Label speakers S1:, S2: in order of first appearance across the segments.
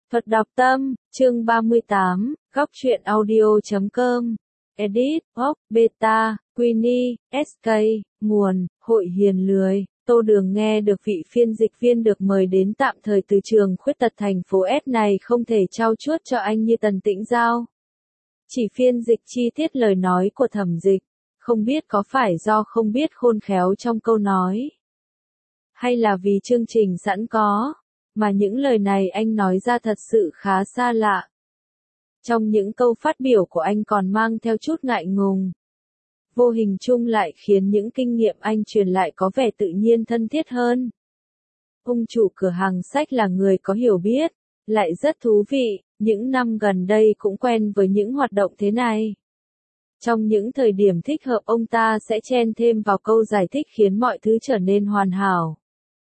S1: Thuật đọc tâm, chương 38, góc truyện audio.com, edit, Hoc, Beta, Queenie, SK, nguồn, Hội Hiền Lười. Tô Đường nghe được vị phiên dịch viên được mời đến tạm thời từ trường khuyết tật thành phố S này không thể trau chuốt cho anh như Tần Tĩnh Giao. Chỉ phiên dịch chi tiết lời nói của Thẩm Dịch, không biết có phải do không biết khôn khéo trong câu nói, hay là vì chương trình sẵn có, mà những lời này anh nói ra thật sự khá xa lạ. Trong những câu phát biểu của anh còn mang theo chút ngại ngùng. Vô hình chung lại khiến những kinh nghiệm anh truyền lại có vẻ tự nhiên thân thiết hơn. Ông chủ cửa hàng sách là người có hiểu biết, lại rất thú vị, những năm gần đây cũng quen với những hoạt động thế này. Trong những thời điểm thích hợp ông ta sẽ chen thêm vào câu giải thích khiến mọi thứ trở nên hoàn hảo.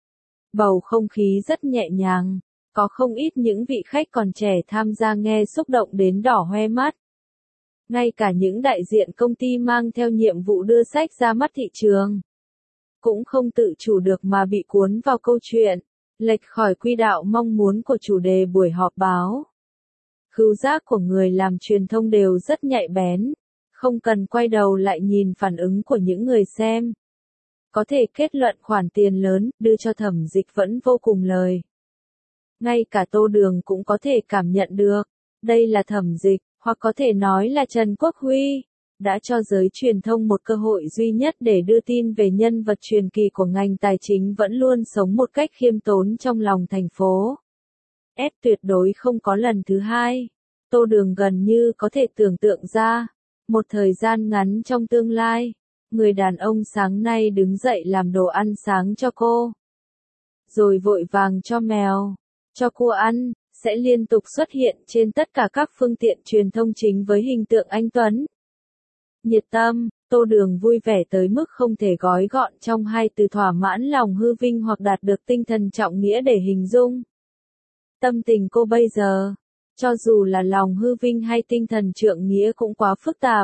S1: Bầu không khí rất nhẹ nhàng, có không ít những vị khách còn trẻ tham gia nghe xúc động đến đỏ hoe mắt. Ngay cả những đại diện công ty mang theo nhiệm vụ đưa sách ra mắt thị trường, cũng không tự chủ được mà bị cuốn vào câu chuyện, lệch khỏi quỹ đạo mong muốn của chủ đề buổi họp báo. Khứu giác của người làm truyền thông đều rất nhạy bén, không cần quay đầu lại nhìn phản ứng của những người xem. Có thể kết luận khoản tiền lớn đưa cho Thẩm Dịch vẫn vô cùng lời. Ngay cả Tô Đường cũng có thể cảm nhận được, đây là Thẩm Dịch, hoặc có thể nói là Trần Quốc Huy, đã cho giới truyền thông một cơ hội duy nhất để đưa tin về nhân vật truyền kỳ của ngành tài chính vẫn luôn sống một cách khiêm tốn trong lòng thành phố. Tuyệt đối không có lần thứ hai. Tô Đường gần như có thể tưởng tượng ra, một thời gian ngắn trong tương lai, người đàn ông sáng nay đứng dậy làm đồ ăn sáng cho cô, rồi vội vàng cho mèo, cho cua ăn, sẽ liên tục xuất hiện trên tất cả các phương tiện truyền thông chính với hình tượng anh Tuấn. Nhiệt tâm, Tô Đường vui vẻ tới mức không thể gói gọn trong hai từ thỏa mãn lòng hư vinh hoặc đạt được tinh thần trọng nghĩa để hình dung. Tâm tình cô bây giờ, cho dù là lòng hư vinh hay tinh thần trượng nghĩa cũng quá phức tạp.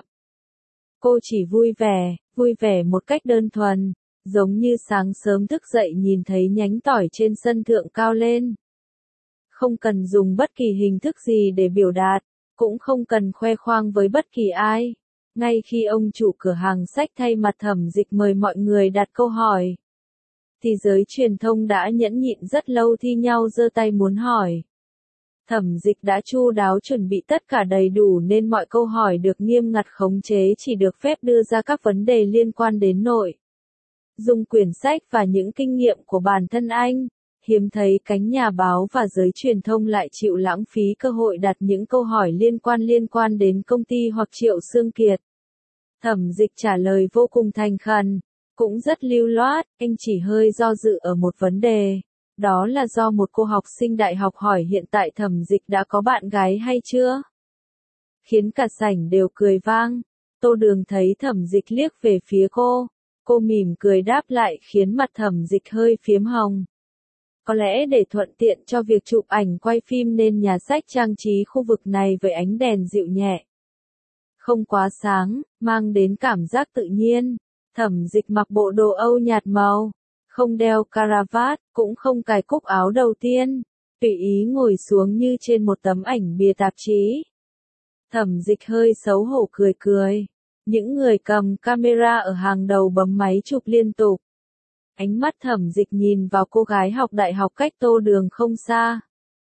S1: Cô chỉ vui vẻ một cách đơn thuần, giống như sáng sớm thức dậy nhìn thấy nhánh tỏi trên sân thượng cao lên. Không cần dùng bất kỳ hình thức gì để biểu đạt, cũng không cần khoe khoang với bất kỳ ai. Ngay khi ông chủ cửa hàng sách thay mặt Thẩm Dịch mời mọi người đặt câu hỏi, thì giới truyền thông đã nhẫn nhịn rất lâu thi nhau giơ tay muốn hỏi. Thẩm Dịch đã chu đáo chuẩn bị tất cả đầy đủ nên mọi câu hỏi được nghiêm ngặt khống chế, chỉ được phép đưa ra các vấn đề liên quan đến nội dung quyển sách và những kinh nghiệm của bản thân anh. Hiếm thấy cánh nhà báo và giới truyền thông lại chịu lãng phí cơ hội đặt những câu hỏi liên quan đến công ty hoặc Triệu Xương Kiệt. Thẩm Dịch trả lời vô cùng thành khẩn, cũng rất lưu loát, anh chỉ hơi do dự ở một vấn đề. Đó là do một cô học sinh đại học hỏi hiện tại Thẩm Dịch đã có bạn gái hay chưa? Khiến cả sảnh đều cười vang. Tô Đường thấy Thẩm Dịch liếc về phía cô mỉm cười đáp lại khiến mặt Thẩm Dịch hơi phiếm hồng. Có lẽ để thuận tiện cho việc chụp ảnh quay phim nên nhà sách trang trí khu vực này với ánh đèn dịu nhẹ, không quá sáng, mang đến cảm giác tự nhiên. Thẩm Dịch mặc bộ đồ Âu nhạt màu, không đeo caravat, cũng không cài cúc áo đầu tiên, tùy ý ngồi xuống như trên một tấm ảnh bìa tạp chí. Thẩm Dịch hơi xấu hổ cười. Những người cầm camera ở hàng đầu bấm máy chụp liên tục. Ánh mắt Thẩm Dịch nhìn vào cô gái học đại học cách Tô Đường không xa.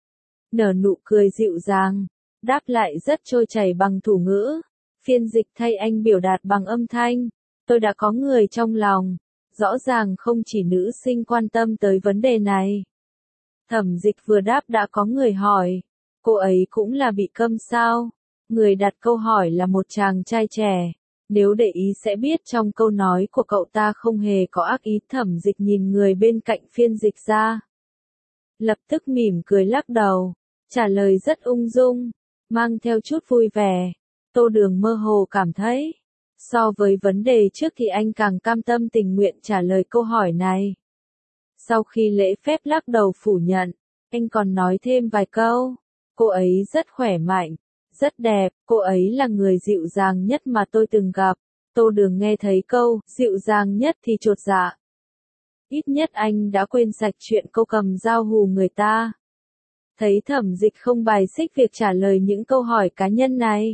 S1: Nở nụ cười dịu dàng, đáp lại rất trôi chảy bằng thủ ngữ. Phiên dịch thay anh biểu đạt bằng âm thanh. Tôi đã có người trong lòng. Rõ ràng không chỉ nữ sinh quan tâm tới vấn đề này. Thẩm Dịch vừa đáp đã có người hỏi. Cô ấy cũng là bị câm sao? Người đặt câu hỏi là một chàng trai trẻ. Nếu để ý sẽ biết trong câu nói của cậu ta không hề có ác ý. Thẩm Dịch nhìn người bên cạnh phiên dịch ra, lập tức mỉm cười lắc đầu, trả lời rất ung dung, mang theo chút vui vẻ. Tô Đường mơ hồ cảm thấy, so với vấn đề trước thì anh càng cam tâm tình nguyện trả lời câu hỏi này. Sau khi lễ phép lắc đầu phủ nhận, anh còn nói thêm vài câu. Cô ấy rất khỏe mạnh, rất đẹp, cô ấy là người dịu dàng nhất mà tôi từng gặp. Tô Đường nghe thấy câu dịu dàng nhất thì chột dạ. Ít nhất anh đã quên sạch chuyện cô cầm dao hù người ta. Thấy Thẩm Dịch không bài xích việc trả lời những câu hỏi cá nhân này.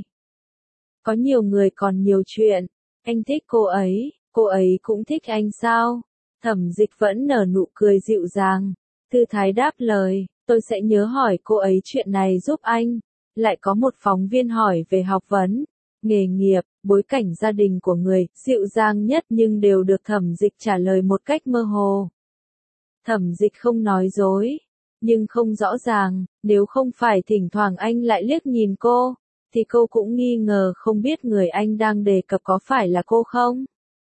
S1: Có nhiều người còn nhiều chuyện. Anh thích cô ấy cũng thích anh sao? Thẩm Dịch vẫn nở nụ cười dịu dàng. Thư thái đáp lời, tôi sẽ nhớ hỏi cô ấy chuyện này giúp anh. Lại có một phóng viên hỏi về học vấn, nghề nghiệp, bối cảnh gia đình của người, dịu dàng nhất nhưng đều được Thẩm Dịch trả lời một cách mơ hồ. Thẩm Dịch không nói dối, nhưng không rõ ràng, nếu không phải thỉnh thoảng anh lại liếc nhìn cô, thì cô cũng nghi ngờ không biết người anh đang đề cập có phải là cô không.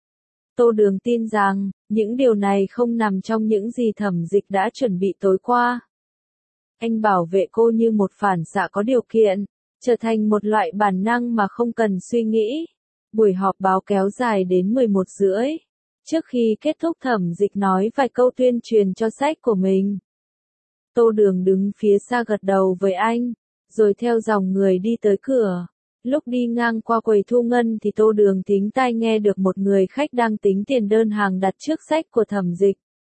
S1: Tô Đường tin rằng, những điều này không nằm trong những gì Thẩm Dịch đã chuẩn bị tối qua. Anh bảo vệ cô như một phản xạ có điều kiện, trở thành một loại bản năng mà không cần suy nghĩ. Buổi họp báo kéo dài đến 11 rưỡi. Trước khi kết thúc Thẩm Dịch nói vài câu tuyên truyền cho sách của mình. Tô Đường đứng phía xa gật đầu với anh, rồi theo dòng người đi tới cửa. Lúc đi ngang qua quầy thu ngân thì Tô Đường thính tai nghe được một người khách đang tính tiền đơn hàng đặt trước sách của Thẩm Dịch.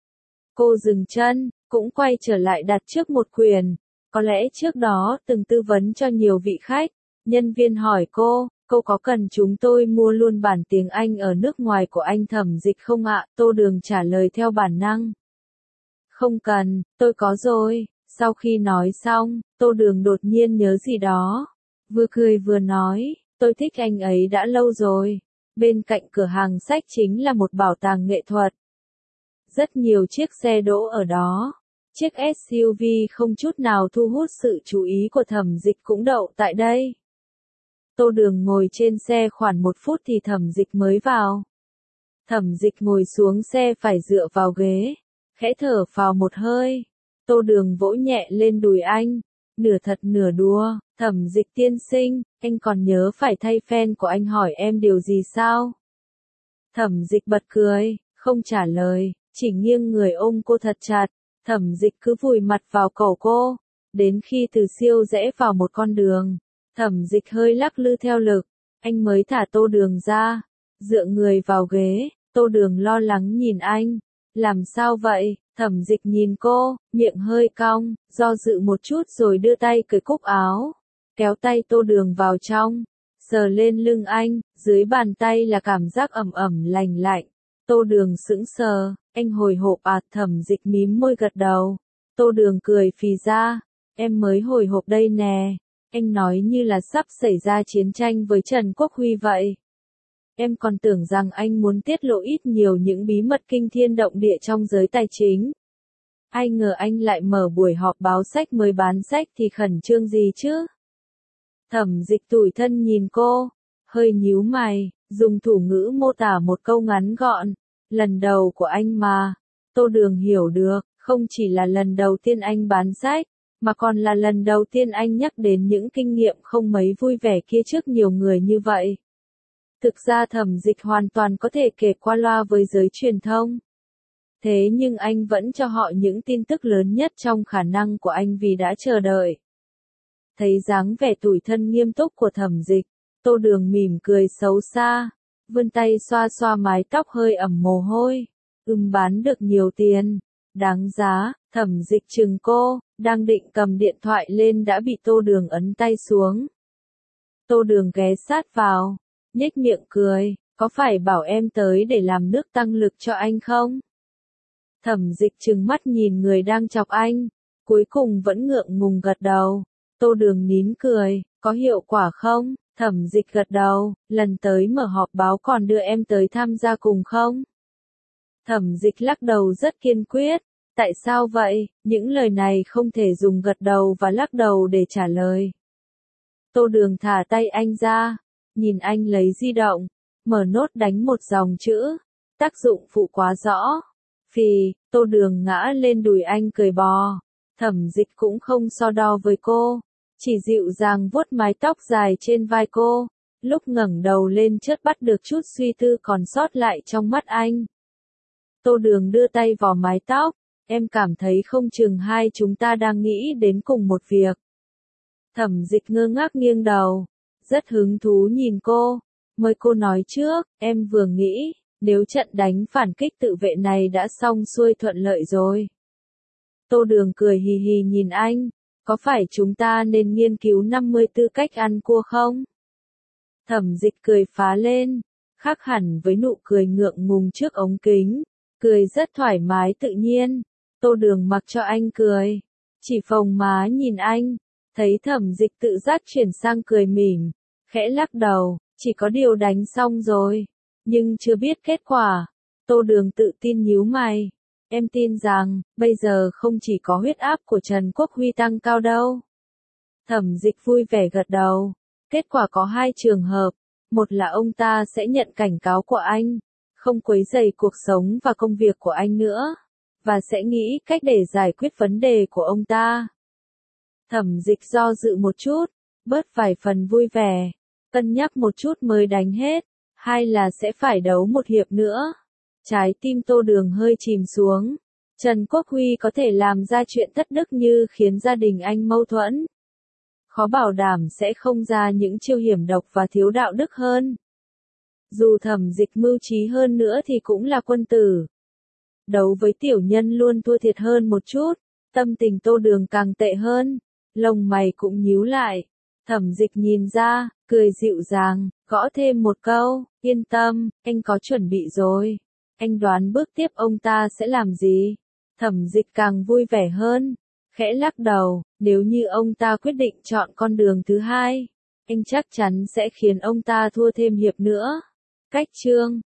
S1: Cô dừng chân, cũng quay trở lại đặt trước một quyển. Có lẽ trước đó từng tư vấn cho nhiều vị khách. Nhân viên hỏi cô có cần chúng tôi mua luôn bản tiếng Anh ở nước ngoài của anh Thẩm Dịch không ạ? Tô Đường trả lời theo bản năng. Không cần, tôi có rồi. Sau khi nói xong, Tô Đường đột nhiên nhớ gì đó. Vừa cười vừa nói, tôi thích anh ấy đã lâu rồi. Bên cạnh cửa hàng sách chính là một bảo tàng nghệ thuật. Rất nhiều chiếc xe đỗ ở đó. Chiếc SUV không chút nào thu hút sự chú ý của Thẩm Dịch cũng đậu tại đây. Tô Đường ngồi trên xe khoảng 1 phút thì Thẩm Dịch mới vào. Thẩm Dịch ngồi xuống xe phải dựa vào ghế, khẽ thở phào một hơi. Tô Đường vỗ nhẹ lên đùi anh, nửa thật nửa đùa, Thẩm Dịch tiên sinh, anh còn nhớ phải thay fan của anh hỏi em điều gì sao? Thẩm Dịch bật cười, không trả lời, chỉ nghiêng người ôm cô thật chặt. Thẩm Dịch cứ vùi mặt vào cổ cô, đến khi từ siêu rẽ vào một con đường. Thẩm Dịch hơi lắc lư theo lực, anh mới thả Tô Đường ra, dựa người vào ghế. Tô Đường lo lắng nhìn anh, làm sao vậy? Thẩm Dịch nhìn cô, miệng hơi cong, do dự một chút rồi đưa tay cởi cúc áo, kéo tay Tô Đường vào trong, sờ lên lưng anh, dưới bàn tay là cảm giác ẩm ẩm lành lạnh. Tô Đường sững sờ, anh hồi hộp à? Thẩm Dịch mím môi gật đầu. Tô Đường cười phì ra, em mới hồi hộp đây nè, anh nói như là sắp xảy ra chiến tranh với Trần Quốc Huy vậy. Em còn tưởng rằng anh muốn tiết lộ ít nhiều những bí mật kinh thiên động địa trong giới tài chính. Ai ngờ anh lại mở buổi họp báo sách mới bán sách thì khẩn trương gì chứ? Thẩm Dịch tủi thân nhìn cô, hơi nhíu mày, dùng thủ ngữ mô tả một câu ngắn gọn. Lần đầu của anh mà. Tô Đường hiểu được, không chỉ là lần đầu tiên anh bán sách, mà còn là lần đầu tiên anh nhắc đến những kinh nghiệm không mấy vui vẻ kia trước nhiều người như vậy. Thực ra Thẩm Dịch hoàn toàn có thể kể qua loa với giới truyền thông. Thế nhưng anh vẫn cho họ những tin tức lớn nhất trong khả năng của anh vì đã chờ đợi. Thấy dáng vẻ tủi thân nghiêm túc của Thẩm Dịch, Tô Đường mỉm cười xấu xa, vươn tay xoa xoa mái tóc hơi ẩm mồ hôi. Bán được nhiều tiền, đáng giá. Thẩm Dịch chừng cô, đang định cầm điện thoại lên đã bị Tô Đường ấn tay xuống. Tô Đường ghé sát vào, nhếch miệng cười, có phải bảo em tới để làm nước tăng lực cho anh không? Thẩm Dịch trừng mắt nhìn người đang chọc anh, cuối cùng vẫn ngượng ngùng gật đầu. Tô Đường nín cười, có hiệu quả không? Thẩm Dịch gật đầu, lần tới mở họp báo còn đưa em tới tham gia cùng không? Thẩm Dịch lắc đầu rất kiên quyết. Tại sao vậy? Những lời này không thể dùng gật đầu và lắc đầu để trả lời. Tô Đường thả tay anh ra, nhìn anh lấy di động, mở nốt đánh một dòng chữ. Tác dụng phụ quá rõ. Phì, Tô Đường ngã lên đùi anh cười bò. Thẩm Dịch cũng không so đo với cô, chỉ dịu dàng vuốt mái tóc dài trên vai cô, lúc ngẩng đầu lên chớp bắt được chút suy tư còn sót lại trong mắt anh. Tô Đường đưa tay vào mái tóc, em cảm thấy không chừng hai chúng ta đang nghĩ đến cùng một việc. Thẩm Dịch ngơ ngác nghiêng đầu, rất hứng thú nhìn cô, mời cô nói trước, em vừa nghĩ, nếu trận đánh phản kích tự vệ này đã xong xuôi thuận lợi rồi. Tô Đường cười hì hì nhìn anh, Có phải chúng ta nên nghiên cứu 54 cách ăn cua không? Thẩm Dịch cười phá lên, khác hẳn với nụ cười ngượng ngùng trước ống kính, cười rất thoải mái tự nhiên. Tô Đường mặc cho anh cười, chỉ phồng má nhìn anh, thấy Thẩm Dịch tự giác chuyển sang cười mỉm, khẽ lắc đầu, chỉ có điều đánh xong rồi, nhưng chưa biết kết quả. Tô Đường tự tin nhíu mày, em tin rằng, bây giờ không chỉ có huyết áp của Trần Quốc Huy tăng cao đâu. Thẩm Dịch vui vẻ gật đầu, kết quả có hai trường hợp, một là ông ta sẽ nhận cảnh cáo của anh, không quấy rầy cuộc sống và công việc của anh nữa, và sẽ nghĩ cách để giải quyết vấn đề của ông ta. Thẩm Dịch do dự một chút, bớt vài phần vui vẻ, cân nhắc một chút mới đánh hết, hay là sẽ phải đấu một hiệp nữa. Trái tim Tô Đường hơi chìm xuống, Trần Quốc Huy có thể làm ra chuyện thất đức như khiến gia đình anh mâu thuẫn. Khó bảo đảm sẽ không ra những chiêu hiểm độc và thiếu đạo đức hơn. Dù Thẩm Dịch mưu trí hơn nữa thì cũng là quân tử. Đấu với tiểu nhân luôn thua thiệt hơn một chút, tâm tình Tô Đường càng tệ hơn, lông mày cũng nhíu lại. Thẩm Dịch nhìn ra, cười dịu dàng, gõ thêm một câu, yên tâm, anh có chuẩn bị rồi. Anh đoán bước tiếp ông ta sẽ làm gì? Thẩm Dịch càng vui vẻ hơn, khẽ lắc đầu, nếu như ông ta quyết định chọn con đường thứ hai, anh chắc chắn sẽ khiến ông ta thua thêm hiệp nữa. Cách chương